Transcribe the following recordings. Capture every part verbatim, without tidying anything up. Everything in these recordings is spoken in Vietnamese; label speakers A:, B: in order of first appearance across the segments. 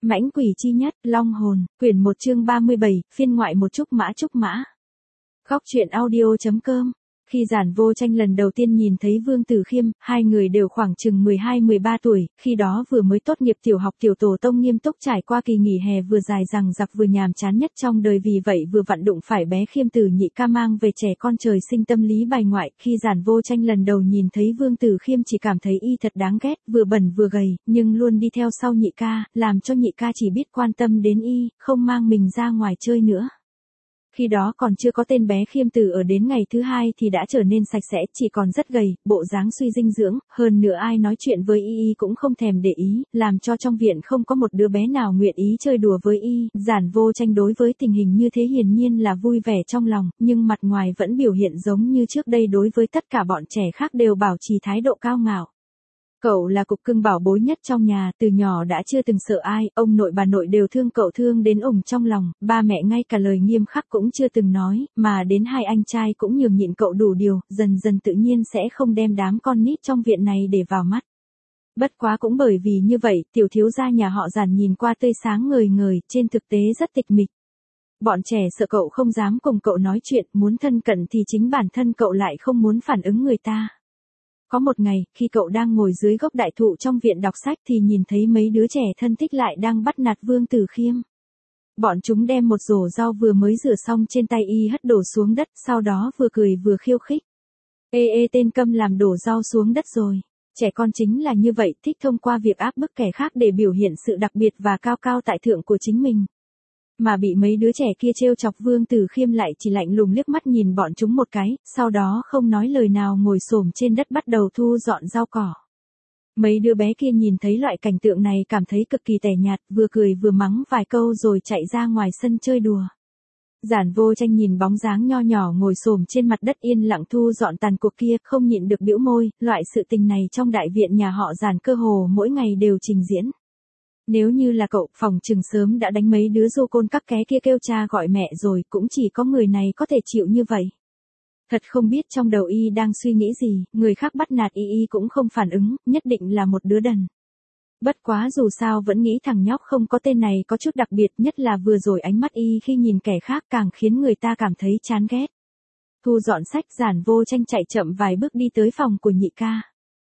A: Mãnh quỷ chi nhất, Long hồn, quyển một chương ba mươi bảy, phiên ngoại một trúc mã trúc mã. Góc truyện audio.com. Khi Giản Vô Tranh lần đầu tiên nhìn thấy Vương Tử Khiêm, hai người đều khoảng chừng mười hai mười ba tuổi, khi đó vừa mới tốt nghiệp tiểu học tiểu tổ tông nghiêm túc trải qua kỳ nghỉ hè vừa dài dằng dặc vừa nhàm chán nhất trong đời, vì vậy vừa vặn đụng phải bé Khiêm Tử nhị ca mang về trẻ con trời sinh tâm lý bài ngoại. Khi Giản Vô Tranh lần đầu nhìn thấy Vương Tử Khiêm chỉ cảm thấy y thật đáng ghét, vừa bẩn vừa gầy, nhưng luôn đi theo sau nhị ca, làm cho nhị ca chỉ biết quan tâm đến y, không mang mình ra ngoài chơi nữa. Khi đó còn chưa có tên bé Khiêm Tử, ở đến ngày thứ hai thì đã trở nên sạch sẽ, chỉ còn rất gầy, bộ dáng suy dinh dưỡng, hơn nữa ai nói chuyện với y y cũng không thèm để ý, làm cho trong viện không có một đứa bé nào nguyện ý chơi đùa với y. Giản Vô Tranh đối với tình hình như thế hiển nhiên là vui vẻ trong lòng, nhưng mặt ngoài vẫn biểu hiện giống như trước đây, đối với tất cả bọn trẻ khác đều bảo trì thái độ cao ngạo. Cậu là cục cưng bảo bối nhất trong nhà, từ nhỏ đã chưa từng sợ ai, ông nội bà nội đều thương cậu thương đến ủng trong lòng, ba mẹ ngay cả lời nghiêm khắc cũng chưa từng nói, mà đến hai anh trai cũng nhường nhịn cậu đủ điều, dần dần tự nhiên sẽ không đem đám con nít trong viện này để vào mắt. Bất quá cũng bởi vì như vậy, tiểu thiếu gia nhà họ Giản nhìn qua tươi sáng ngời ngời, trên thực tế rất tịch mịch. Bọn trẻ sợ cậu không dám cùng cậu nói chuyện, muốn thân cận thì chính bản thân cậu lại không muốn phản ứng người ta. Có một ngày, khi cậu đang ngồi dưới gốc đại thụ trong viện đọc sách thì nhìn thấy mấy đứa trẻ thân thích lại đang bắt nạt Vương Tử Khiêm. Bọn chúng đem một rổ rau vừa mới rửa xong trên tay y hất đổ xuống đất, sau đó vừa cười vừa khiêu khích. Ê ê tên câm làm đổ rau xuống đất rồi. Trẻ con chính là như vậy, thích thông qua việc áp bức kẻ khác để biểu hiện sự đặc biệt và cao cao tại thượng của chính mình. Mà bị mấy đứa trẻ kia trêu chọc, Vương Tử Khiêm lại chỉ lạnh lùng liếc mắt nhìn bọn chúng một cái, sau đó không nói lời nào ngồi xổm trên đất bắt đầu thu dọn rau cỏ. Mấy đứa bé kia nhìn thấy loại cảnh tượng này cảm thấy cực kỳ tẻ nhạt, vừa cười vừa mắng vài câu rồi chạy ra ngoài sân chơi đùa. Giản Vô Tranh nhìn bóng dáng nho nhỏ ngồi xổm trên mặt đất yên lặng thu dọn tàn cuộc kia, không nhịn được bĩu môi, loại sự tình này trong đại viện nhà họ Giản cơ hồ mỗi ngày đều trình diễn. Nếu như là cậu, phòng chừng sớm đã đánh mấy đứa rô côn các ké kia kêu cha gọi mẹ rồi, cũng chỉ có người này có thể chịu như vậy. Thật không biết trong đầu y đang suy nghĩ gì, người khác bắt nạt y y cũng không phản ứng, nhất định là một đứa đần. Bất quá dù sao vẫn nghĩ thằng nhóc không có tên này có chút đặc biệt, nhất là vừa rồi ánh mắt y khi nhìn kẻ khác càng khiến người ta cảm thấy chán ghét. Thu dọn sách, Giản Vô Tranh chạy chậm vài bước đi tới phòng của nhị ca.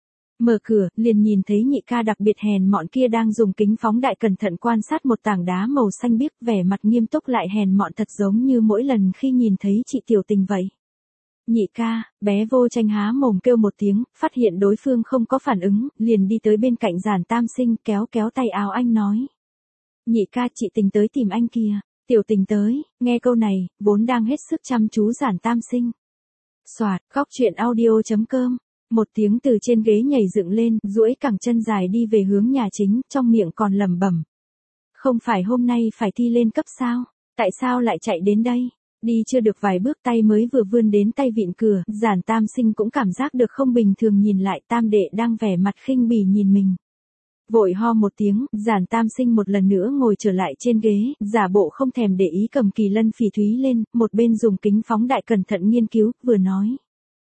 A: Mở cửa, liền nhìn thấy nhị ca đặc biệt hèn mọn kia đang dùng kính phóng đại cẩn thận quan sát một tảng đá màu xanh biếc, vẻ mặt nghiêm túc lại hèn mọn thật giống như mỗi lần khi nhìn thấy chị Tiểu Tình vậy. Nhị ca, bé Vô Tranh há mồm kêu một tiếng, phát hiện đối phương không có phản ứng, liền đi tới bên cạnh Giản Tam Sinh, kéo kéo tay áo anh nói. Nhị ca, chị Tình tới tìm anh kìa. Tiểu Tình tới. Nghe câu này, vốn đang hết sức chăm chú Giản Tam Sinh. Soạt, góc truyện audio.com. Một tiếng từ trên ghế nhảy dựng lên, duỗi cẳng chân dài đi về hướng nhà chính, trong miệng còn lẩm bẩm. Không phải hôm nay phải thi lên cấp sao? Tại sao lại chạy đến đây? Đi chưa được vài bước tay mới vừa vươn đến tay vịn cửa, Giản Tam Sinh cũng cảm giác được không bình thường, nhìn lại tam đệ đang vẻ mặt khinh bỉ nhìn mình. Vội ho một tiếng, Giản Tam Sinh một lần nữa ngồi trở lại trên ghế, giả bộ không thèm để ý cầm kỳ lân phỉ thúy lên, một bên dùng kính phóng đại cẩn thận nghiên cứu, vừa nói.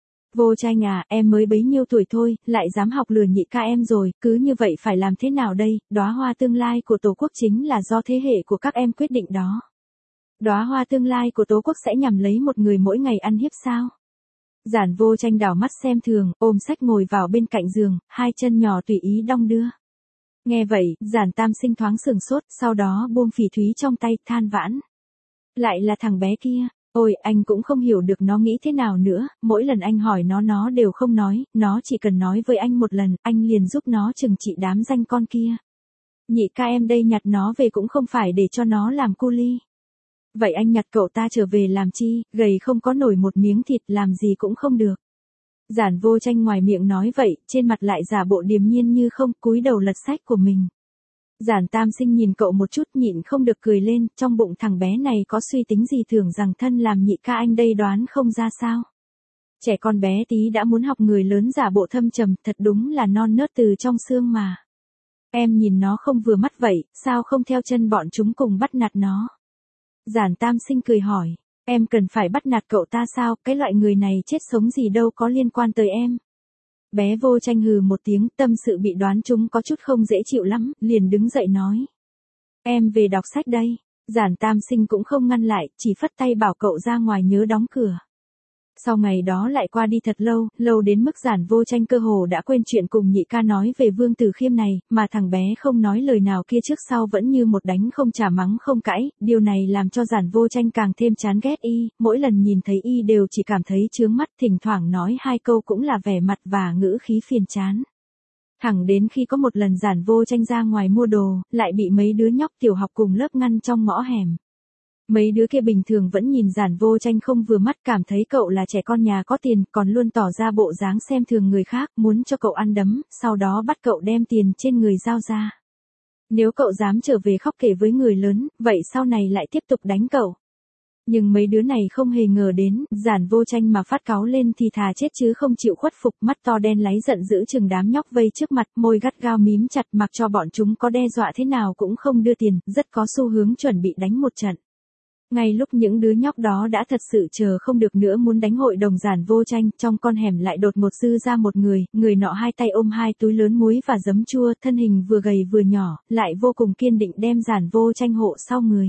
A: Vô Tranh à, em mới bấy nhiêu tuổi thôi, lại dám học lừa nhị ca em rồi, cứ như vậy phải làm thế nào đây? Đóa hoa tương lai của Tổ quốc chính là do thế hệ của các em quyết định đó. Đóa hoa tương lai của Tổ quốc sẽ nhằm lấy một người mỗi ngày ăn hiếp sao? Giản Vô Tranh đảo mắt xem thường, ôm sách ngồi vào bên cạnh giường, hai chân nhỏ tùy ý đong đưa. Nghe vậy, Giản Tam Sinh thoáng sửng sốt, sau đó buông phỉ thúy trong tay, than vãn. Lại là thằng bé kia. Ôi, anh cũng không hiểu được nó nghĩ thế nào nữa, mỗi lần anh hỏi nó nó đều không nói, nó chỉ cần nói với anh một lần, anh liền giúp nó trừng trị đám danh con kia. Nhị ca em đây nhặt nó về cũng không phải để cho nó làm cu li. Vậy anh nhặt cậu ta trở về làm chi, gầy không có nổi một miếng thịt, làm gì cũng không được. Giản Vô Tranh ngoài miệng nói vậy, trên mặt lại giả bộ điềm nhiên như không, cúi đầu lật sách của mình. Giản Tam Sinh nhìn cậu một chút nhịn không được cười lên, trong bụng thằng bé này có suy tính gì, tưởng rằng thân làm nhị ca anh đây đoán không ra sao. Trẻ con bé tí đã muốn học người lớn giả bộ thâm trầm, thật đúng là non nớt từ trong xương mà. Em nhìn nó không vừa mắt vậy, sao không theo chân bọn chúng cùng bắt nạt nó? Giản Tam Sinh cười hỏi, em cần phải bắt nạt cậu ta sao, cái loại người này chết sống gì đâu có liên quan tới em. Bé Vô Tranh hừ một tiếng, tâm sự bị đoán chúng có chút không dễ chịu lắm, liền đứng dậy nói. Em về đọc sách đây. Giản Tam Sinh cũng không ngăn lại, chỉ phất tay bảo cậu ra ngoài nhớ đóng cửa. Sau ngày đó lại qua đi thật lâu, lâu đến mức Giản Vô Tranh cơ hồ đã quên chuyện cùng nhị ca nói về Vương Tử Khiêm này, mà thằng bé không nói lời nào kia trước sau vẫn như một đánh không trả mắng không cãi, điều này làm cho Giản Vô Tranh càng thêm chán ghét y, mỗi lần nhìn thấy y đều chỉ cảm thấy chướng mắt, thỉnh thoảng nói hai câu cũng là vẻ mặt và ngữ khí phiền chán. Thẳng đến khi có một lần Giản Vô Tranh ra ngoài mua đồ, lại bị mấy đứa nhóc tiểu học cùng lớp ngăn trong ngõ hẻm. Mấy đứa kia bình thường vẫn nhìn Giản Vô Tranh không vừa mắt, cảm thấy cậu là trẻ con nhà có tiền, còn luôn tỏ ra bộ dáng xem thường người khác, muốn cho cậu ăn đấm, sau đó bắt cậu đem tiền trên người giao ra. Nếu cậu dám trở về khóc kể với người lớn, vậy sau này lại tiếp tục đánh cậu. Nhưng mấy đứa này không hề ngờ đến, Giản Vô Tranh mà phát cáu lên thì thà chết chứ không chịu khuất phục, mắt to đen láy giận dữ chừng đám nhóc vây trước mặt, môi gắt gao mím chặt, mặc cho bọn chúng có đe dọa thế nào cũng không đưa tiền, rất có xu hướng chuẩn bị đánh một trận. Ngay lúc những đứa nhóc đó đã thật sự chờ không được nữa muốn đánh hội đồng Giản Vô Tranh, trong con hẻm lại đột ngột dư ra một người, người nọ hai tay ôm hai túi lớn muối và giấm chua, thân hình vừa gầy vừa nhỏ, lại vô cùng kiên định đem Giản Vô Tranh hộ sau người.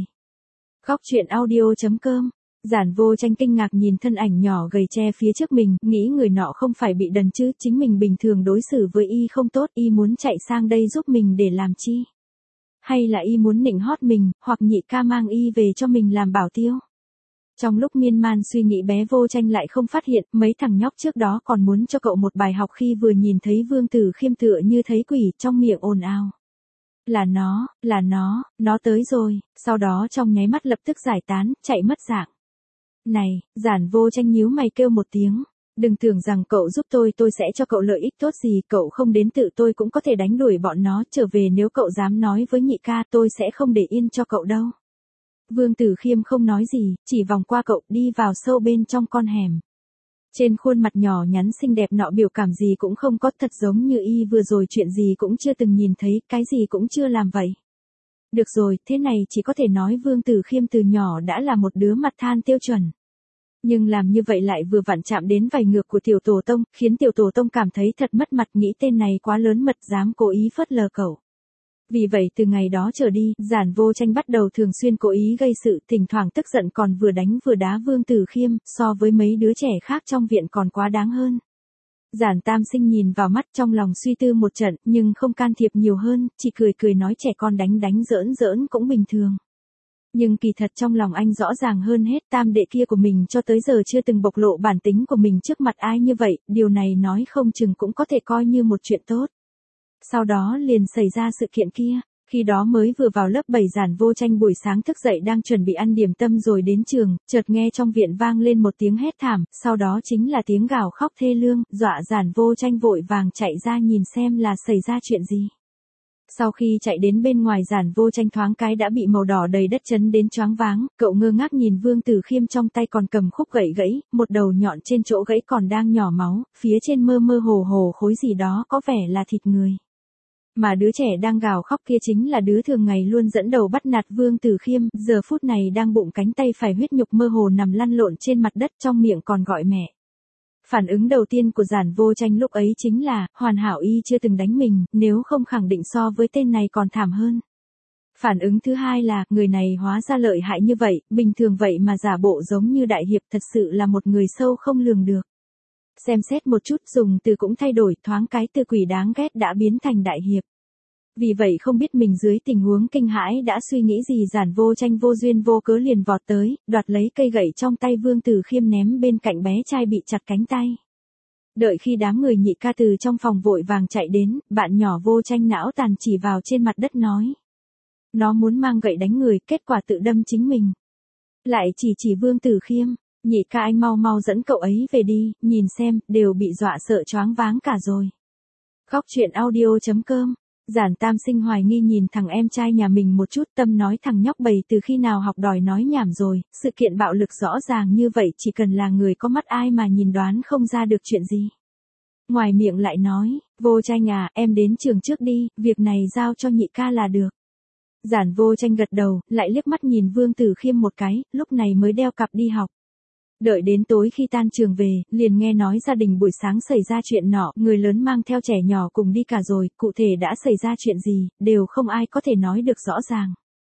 A: Góc truyện audio chấm com. Giản Vô Tranh kinh ngạc nhìn thân ảnh nhỏ gầy che phía trước mình, nghĩ người nọ không phải bị đần chứ, chính mình bình thường đối xử với y không tốt, y muốn chạy sang đây giúp mình để làm chi? Hay là y muốn nịnh hót mình, hoặc nhị ca mang y về cho mình làm bảo tiêu? Trong lúc miên man suy nghĩ bé Vô Tranh lại không phát hiện, mấy thằng nhóc trước đó còn muốn cho cậu một bài học khi vừa nhìn thấy Vương Tử Khiêm tựa như thấy quỷ, trong miệng ồn ào. Là nó, là nó, nó tới rồi, sau đó trong nháy mắt lập tức giải tán, chạy mất dạng. Này, Giản Vô Tranh nhíu mày kêu một tiếng. Đừng tưởng rằng cậu giúp tôi tôi sẽ cho cậu lợi ích tốt gì, cậu không đến tự tôi cũng có thể đánh đuổi bọn nó trở về, nếu cậu dám nói với nhị ca tôi sẽ không để yên cho cậu đâu. Vương Tử Khiêm không nói gì, chỉ vòng qua cậu đi vào sâu bên trong con hẻm. Trên khuôn mặt nhỏ nhắn xinh đẹp nọ biểu cảm gì cũng không có, thật giống như y vừa rồi chuyện gì cũng chưa từng nhìn thấy, cái gì cũng chưa làm vậy. Được rồi, thế này chỉ có thể nói Vương Tử Khiêm từ nhỏ đã là một đứa mặt than tiêu chuẩn. Nhưng làm như vậy lại vừa vặn chạm đến vảy ngược của tiểu tổ tông, khiến tiểu tổ tông cảm thấy thật mất mặt, nghĩ tên này quá lớn mật dám cố ý phớt lờ cậu. Vì vậy từ ngày đó trở đi, Giản Vô Tranh bắt đầu thường xuyên cố ý gây sự, thỉnh thoảng tức giận còn vừa đánh vừa đá Vương Tử Khiêm, so với mấy đứa trẻ khác trong viện còn quá đáng hơn. Giản Tam Sinh nhìn vào mắt trong lòng suy tư một trận, nhưng không can thiệp nhiều hơn, chỉ cười cười nói trẻ con đánh đánh giỡn giỡn cũng bình thường. Nhưng kỳ thật trong lòng anh rõ ràng hơn hết, tam đệ kia của mình cho tới giờ chưa từng bộc lộ bản tính của mình trước mặt ai như vậy, điều này nói không chừng cũng có thể coi như một chuyện tốt. Sau đó liền xảy ra sự kiện kia, khi đó mới vừa vào lớp bảy Giản Vô Tranh buổi sáng thức dậy đang chuẩn bị ăn điểm tâm rồi đến trường, chợt nghe trong viện vang lên một tiếng hét thảm, sau đó chính là tiếng gào khóc thê lương, dọa Giản Vô Tranh vội vàng chạy ra nhìn xem là xảy ra chuyện gì. Sau khi chạy đến bên ngoài Giản Vô Tranh thoáng cái đã bị màu đỏ đầy đất chấn đến choáng váng, cậu ngơ ngác nhìn Vương Tử Khiêm trong tay còn cầm khúc gậy gãy, một đầu nhọn trên chỗ gãy còn đang nhỏ máu, phía trên mơ mơ hồ hồ khối gì đó có vẻ là thịt người. Mà đứa trẻ đang gào khóc kia chính là đứa thường ngày luôn dẫn đầu bắt nạt Vương Tử Khiêm, giờ phút này đang bụng cánh tay phải huyết nhục mơ hồ nằm lăn lộn trên mặt đất, trong miệng còn gọi mẹ. Phản ứng đầu tiên của Giản Vô Tranh lúc ấy chính là, hoàn hảo y chưa từng đánh mình, nếu không khẳng định so với tên này còn thảm hơn. Phản ứng thứ hai là, người này hóa ra lợi hại như vậy, bình thường vậy mà giả bộ giống như đại hiệp, thật sự là một người sâu không lường được. Xem xét một chút dùng từ cũng thay đổi, thoáng cái từ quỷ đáng ghét đã biến thành đại hiệp. Vì vậy không biết mình dưới tình huống kinh hãi đã suy nghĩ gì, Giản Vô Tranh vô duyên vô cớ liền vọt tới, đoạt lấy cây gậy trong tay Vương Tử Khiêm ném bên cạnh bé trai bị chặt cánh tay. Đợi khi đám người nhị ca từ trong phòng vội vàng chạy đến, bạn nhỏ Vô Tranh não tàn chỉ vào trên mặt đất nói. Nó muốn mang gậy đánh người, kết quả tự đâm chính mình. Lại chỉ chỉ Vương Tử Khiêm, nhị ca anh mau mau dẫn cậu ấy về đi, nhìn xem, đều bị dọa sợ choáng váng cả rồi. Góc truyện audio chấm com. Giản Tam Sinh hoài nghi nhìn thằng em trai nhà mình một chút, tâm nói thằng nhóc bầy từ khi nào học đòi nói nhảm rồi, sự kiện bạo lực rõ ràng như vậy chỉ cần là người có mắt ai mà nhìn đoán không ra được chuyện gì. Ngoài miệng lại nói, Vô Tranh à, em đến trường trước đi, việc này giao cho nhị ca là được. Giản Vô Tranh gật đầu, lại liếc mắt nhìn Vương Tử Khiêm một cái, lúc này mới đeo cặp đi học. Đợi đến tối khi tan trường về, liền nghe nói gia đình buổi sáng xảy ra chuyện nọ, người lớn mang theo trẻ nhỏ cùng đi cả rồi, cụ thể đã xảy ra chuyện gì, đều không ai có thể nói được rõ ràng.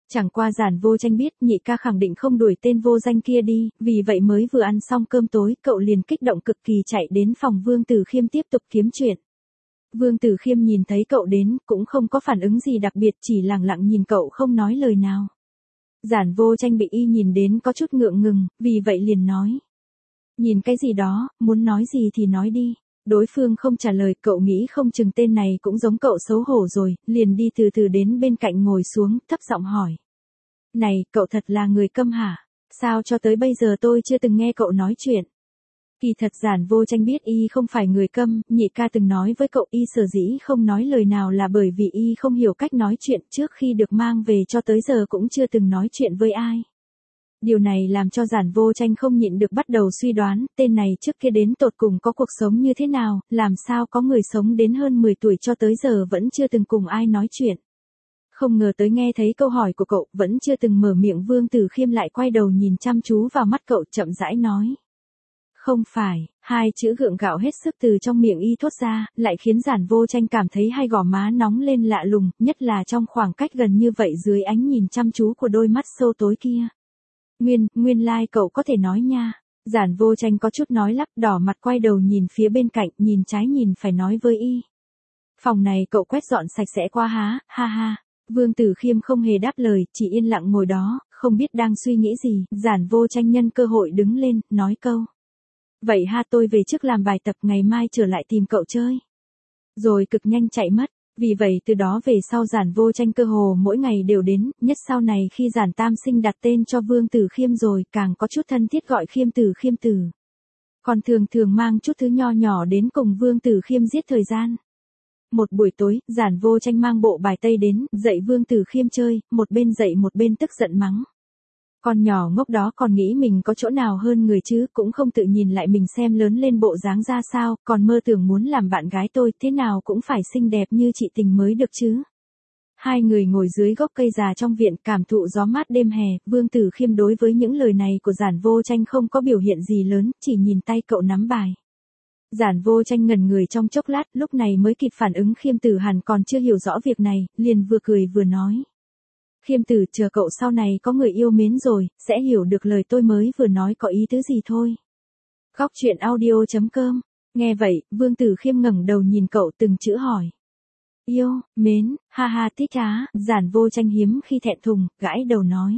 A: Chẳng qua Giản Vô Tranh biết nhị ca khẳng định không đuổi tên vô danh kia đi, vì vậy mới vừa ăn xong cơm tối, cậu liền kích động cực kỳ chạy đến phòng Vương Tử Khiêm tiếp tục kiếm chuyện. Vương Tử Khiêm nhìn thấy cậu đến, cũng không có phản ứng gì đặc biệt, chỉ lặng lặng nhìn cậu không nói lời nào. Giản Vô Tranh bị y nhìn đến có chút ngượng ngùng, vì vậy liền nói. Nhìn cái gì đó, muốn nói gì thì nói đi. Đối phương không trả lời, cậu nghĩ không chừng tên này cũng giống cậu xấu hổ rồi, liền đi từ từ đến bên cạnh ngồi xuống, thấp giọng hỏi. Này, cậu thật là người câm hả? Sao cho tới bây giờ tôi chưa từng nghe cậu nói chuyện? Kỳ thật Giản Vô Tranh biết y không phải người câm, nhị ca từng nói với cậu y sở dĩ không nói lời nào là bởi vì y không hiểu cách nói chuyện, trước khi được mang về cho tới giờ cũng chưa từng nói chuyện với ai. Điều này làm cho Giản Vô Tranh không nhịn được bắt đầu suy đoán, tên này trước kia đến tột cùng có cuộc sống như thế nào, làm sao có người sống đến hơn mười tuổi cho tới giờ vẫn chưa từng cùng ai nói chuyện. Không ngờ tới nghe thấy câu hỏi của cậu, vẫn chưa từng mở miệng, Vương Tử Khiêm lại quay đầu nhìn chăm chú vào mắt cậu, chậm rãi nói. Không phải, hai chữ gượng gạo hết sức từ trong miệng y thốt ra, lại khiến Giản Vô Tranh cảm thấy hai gò má nóng lên lạ lùng, nhất là trong khoảng cách gần như vậy dưới ánh nhìn chăm chú của đôi mắt sâu tối kia. Nguyên, nguyên lai like cậu có thể nói nha. Giản Vô Tranh có chút nói lắp, đỏ mặt quay đầu nhìn phía bên cạnh, nhìn trái nhìn phải nói với y. Phòng này cậu quét dọn sạch sẽ quá há, ha ha. Vương Tử Khiêm không hề đáp lời, chỉ yên lặng ngồi đó, không biết đang suy nghĩ gì. Giản Vô Tranh nhân cơ hội đứng lên, nói câu. Vậy ha, tôi về trước làm bài tập, ngày mai trở lại tìm cậu chơi. Rồi cực nhanh chạy mất. Vì vậy từ đó về sau Giản Vô Tranh cơ hồ mỗi ngày đều đến, nhất sau này khi Giản Tam Sinh đặt tên cho Vương Tử Khiêm rồi, càng có chút thân thiết gọi Khiêm Tử Khiêm Tử. Còn thường thường mang chút thứ nho nhỏ đến cùng Vương Tử Khiêm giết thời gian. Một buổi tối, Giản Vô Tranh mang bộ bài tây đến, dạy Vương Tử Khiêm chơi, một bên dạy một bên tức giận mắng. Con nhỏ ngốc đó còn nghĩ mình có chỗ nào hơn người chứ, cũng không tự nhìn lại mình xem lớn lên bộ dáng ra sao, còn mơ tưởng muốn làm bạn gái tôi, thế nào cũng phải xinh đẹp như chị Tình mới được chứ. Hai người ngồi dưới gốc cây già trong viện cảm thụ gió mát đêm hè, Vương Tử Khiêm đối với những lời này của Giản Vô Tranh không có biểu hiện gì lớn, chỉ nhìn tay cậu nắm bài. Giản Vô Tranh ngẩn người trong chốc lát, lúc này mới kịp phản ứng Khiêm Tử hẳn còn chưa hiểu rõ việc này, liền vừa cười vừa nói. Khiêm Tử, chờ cậu sau này có người yêu mến rồi, sẽ hiểu được lời tôi mới vừa nói có ý tứ gì thôi. Góc truyện audio chấm com. Nghe vậy, Vương Tử Khiêm ngẩng đầu nhìn cậu từng chữ hỏi. Yêu, mến, ha ha thích á, Giản Vô Tranh hiếm khi thẹn thùng, gãi đầu nói.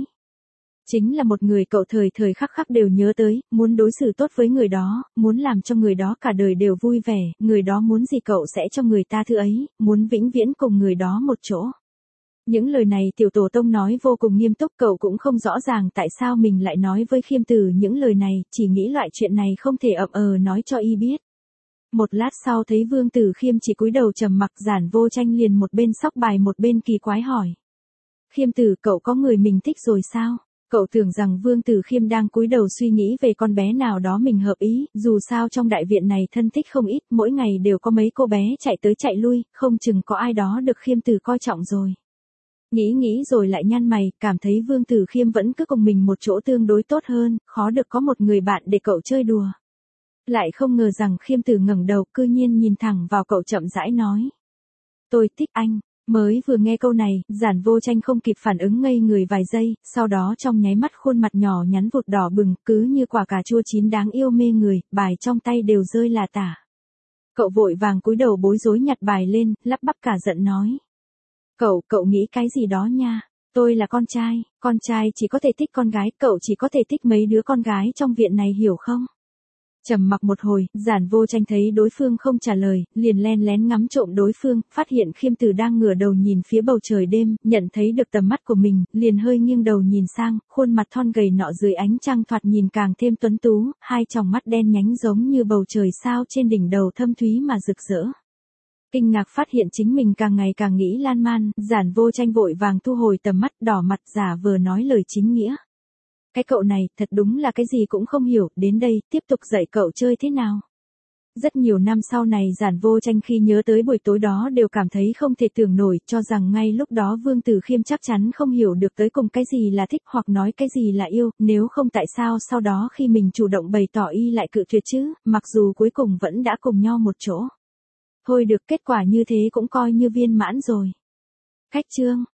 A: Chính là một người cậu thời thời khắc khắc đều nhớ tới, muốn đối xử tốt với người đó, muốn làm cho người đó cả đời đều vui vẻ, người đó muốn gì cậu sẽ cho người ta thứ ấy, muốn vĩnh viễn cùng người đó một chỗ. Những lời này tiểu tổ tông nói vô cùng nghiêm túc, cậu cũng không rõ ràng tại sao mình lại nói với Khiêm Tử những lời này, chỉ nghĩ loại chuyện này không thể ậm ờ nói cho y biết. Một lát sau thấy Vương Tử Khiêm chỉ cúi đầu trầm mặc, Giản Vô Tranh liền một bên sóc bài một bên kỳ quái hỏi. Khiêm Tử, cậu có người mình thích rồi sao? Cậu tưởng rằng Vương Tử Khiêm đang cúi đầu suy nghĩ về con bé nào đó mình hợp ý, dù sao trong đại viện này thân thích không ít, mỗi ngày đều có mấy cô bé chạy tới chạy lui, không chừng có ai đó được Khiêm Tử coi trọng rồi. Nghĩ nghĩ rồi lại nhăn mày, cảm thấy Vương Tử Khiêm vẫn cứ cùng mình một chỗ tương đối tốt hơn, khó được có một người bạn để cậu chơi đùa. Lại không ngờ rằng Khiêm Tử ngẩng đầu, cư nhiên nhìn thẳng vào cậu chậm rãi nói. Tôi thích anh. Mới vừa nghe câu này, Giản Vô Tranh không kịp phản ứng, ngây người vài giây, sau đó trong nháy mắt khuôn mặt nhỏ nhắn vụt đỏ bừng, cứ như quả cà chua chín đáng yêu mê người, bài trong tay đều rơi là tả. Cậu vội vàng cúi đầu bối rối nhặt bài lên, lắp bắp cả giận nói. Cậu, cậu nghĩ cái gì đó nha, tôi là con trai, con trai chỉ có thể thích con gái, cậu chỉ có thể thích mấy đứa con gái trong viện này hiểu không? Trầm mặc một hồi, Giản Vô Tranh thấy đối phương không trả lời, liền len lén ngắm trộm đối phương, phát hiện Khiêm Tử đang ngửa đầu nhìn phía bầu trời đêm, nhận thấy được tầm mắt của mình, liền hơi nghiêng đầu nhìn sang, khuôn mặt thon gầy nọ dưới ánh trăng thoạt nhìn càng thêm tuấn tú, hai tròng mắt đen nhánh giống như bầu trời sao trên đỉnh đầu thâm thúy mà rực rỡ. Kinh ngạc phát hiện chính mình càng ngày càng nghĩ lan man, Giản Vô Tranh vội vàng thu hồi tầm mắt, đỏ mặt giả vờ nói lời chính nghĩa. Cái cậu này, thật đúng là cái gì cũng không hiểu, đến đây, tiếp tục dạy cậu chơi thế nào. Rất nhiều năm sau này Giản Vô Tranh khi nhớ tới buổi tối đó đều cảm thấy không thể tưởng nổi, cho rằng ngay lúc đó Vương Tử Khiêm chắc chắn không hiểu được tới cùng cái gì là thích hoặc nói cái gì là yêu, nếu không tại sao sau đó khi mình chủ động bày tỏ y lại cự tuyệt chứ, mặc dù cuối cùng vẫn đã cùng nhau một chỗ. Thôi được, kết quả như thế cũng coi như viên mãn rồi. Cách chương